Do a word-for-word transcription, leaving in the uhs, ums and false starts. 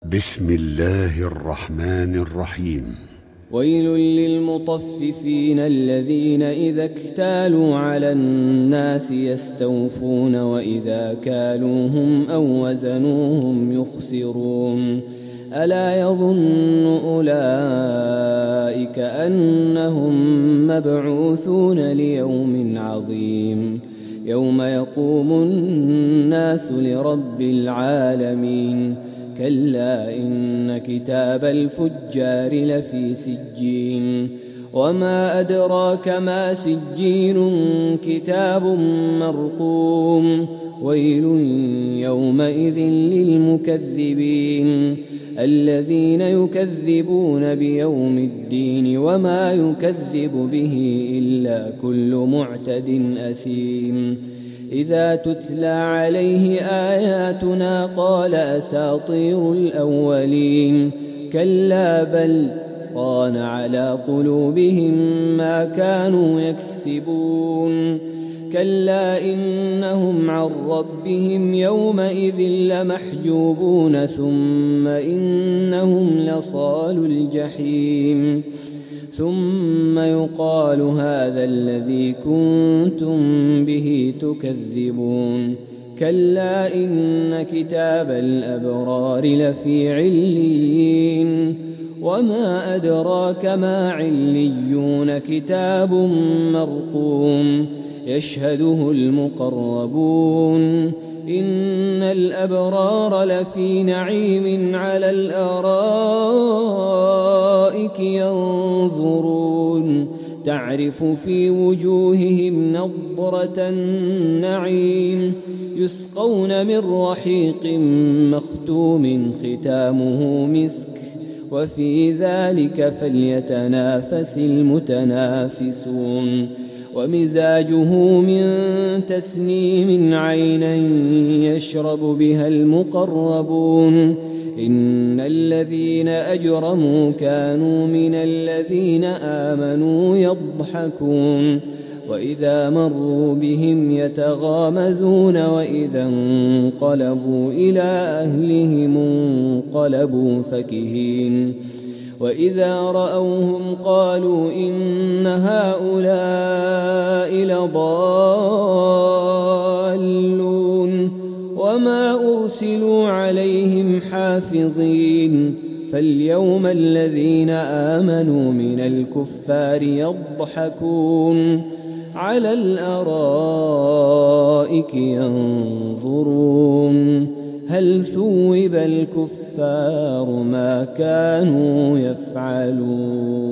بسم الله الرحمن الرحيم. ويل للمطففين الذين إذا اكتالوا على الناس يستوفون وإذا كالوهم أو وزنوهم يخسرون. ألا يظن أولئك أنهم مبعوثون ليوم عظيم يوم يقوم الناس لرب العالمين. كلا إن كتاب الفجار لفي سجين. وما أدراك ما سجين كتاب مرقوم. ويل يومئذ للمكذبين الذين يكذبون بيوم الدين وما يكذب به إلا كل معتد أثيم. إذا تتلى عليه آياتنا قال أساطير الأولين. كلا بل ران على قلوبهم ما كانوا يكسبون. كلا إنهم عن ربهم يومئذ لمحجوبون ثم إنهم لصالو الجحيم. ثم يقال هذا الذي كنتم به تكذبون. كلا إن كتاب الأبرار لفي عليين. وما أدراك ما عليون كتاب مرقوم يشهده المقربون. إن الأبرار لفي نعيم على الأرائك ينظرون تعرف في وجوههم نضرة النعيم. يسقون من رحيق مختوم ختامه مسك وفي ذلك فليتنافس المتنافسون. ومزاجه من تسنيم عينا يشرب بها المقربون. إن الذين أجرموا كانوا من الذين آمنوا يضحكون وإذا مروا بهم يتغامزون وإذا انقلبوا إلى أهلهم انقلبوا فكهين. وإذا رأوهم قالوا إن هؤلاء لضالون وما أرسلوا عليهم حافظين. فاليوم الذين آمنوا من الكفار يضحكون على الأرائك ينظرون هل ثوب الكفار ما كانوا يفعلون.